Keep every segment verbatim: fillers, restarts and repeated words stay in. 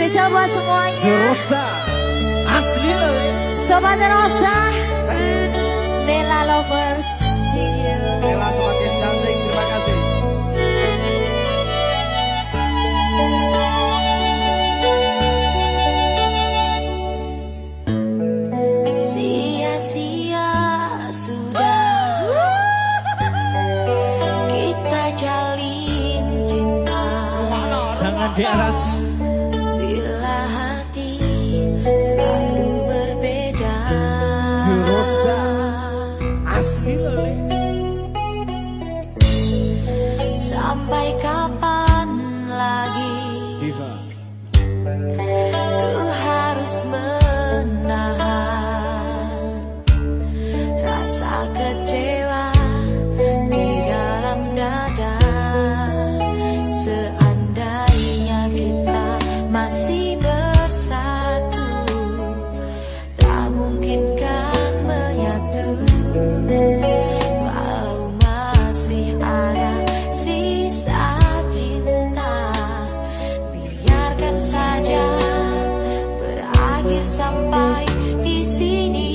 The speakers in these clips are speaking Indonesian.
Spesial buat semuanya. Rosta asli lele. Sobat Rosta, Nela Lovers, thank you. Nela semakin cantik, terima kasih. Sia-sia sudah kita jalin cinta. Jangan di atas. Bila hati selalu berbeda. Rosta asli lele. Sampai kapan lagi Diva ku harus menahan rasa kecewa di dalam dada. Seandainya kita masih bersatu, tak mungkin kan menyatu. Walau masih ada sisa cinta, biarkan saja berakhir sampai di sini.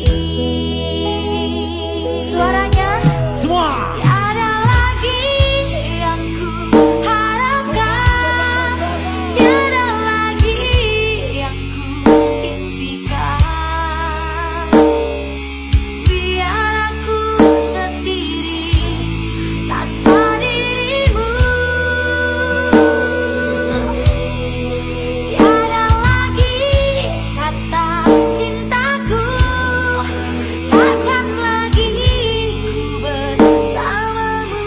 Suaranya semua. tiada lagi yang ku harapkan, tiada lagi yang ku impikan. Biar aku sendiri tanpa dirimu. Tiada lagi kata cintaku, takkan lagi ku bersamamu.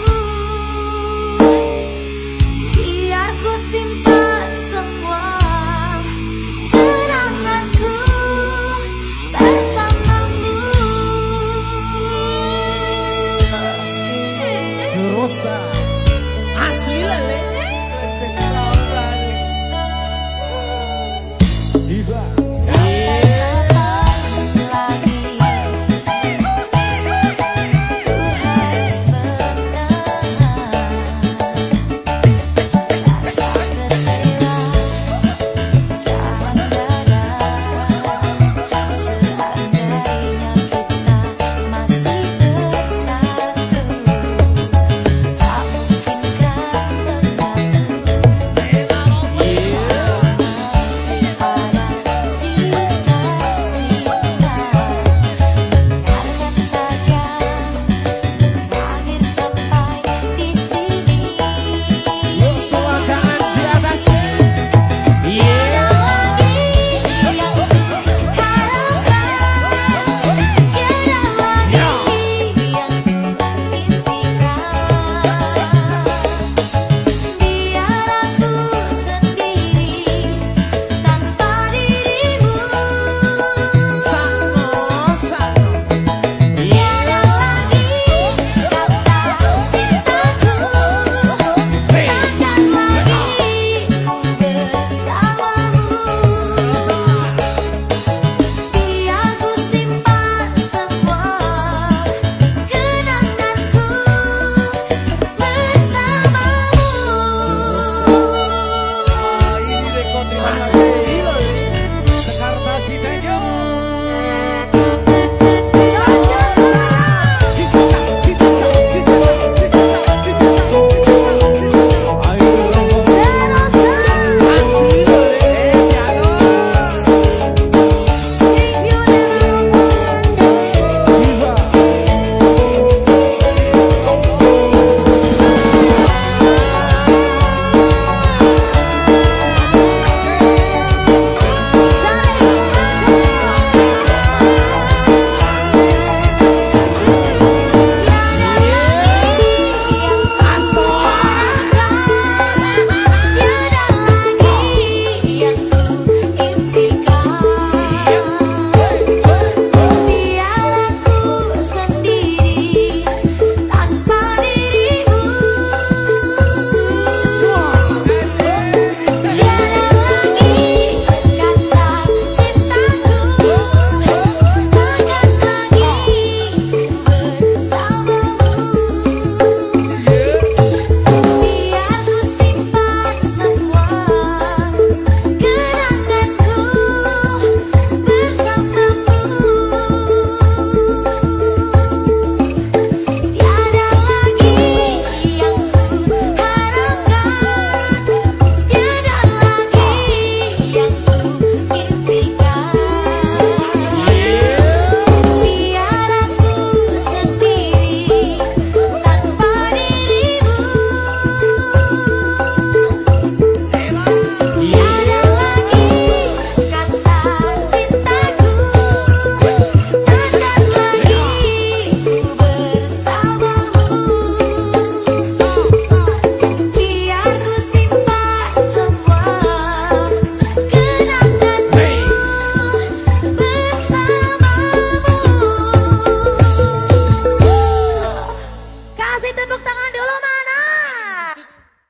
Biar ku simpan semua kenanganku bersamamu. Rosta asli lele.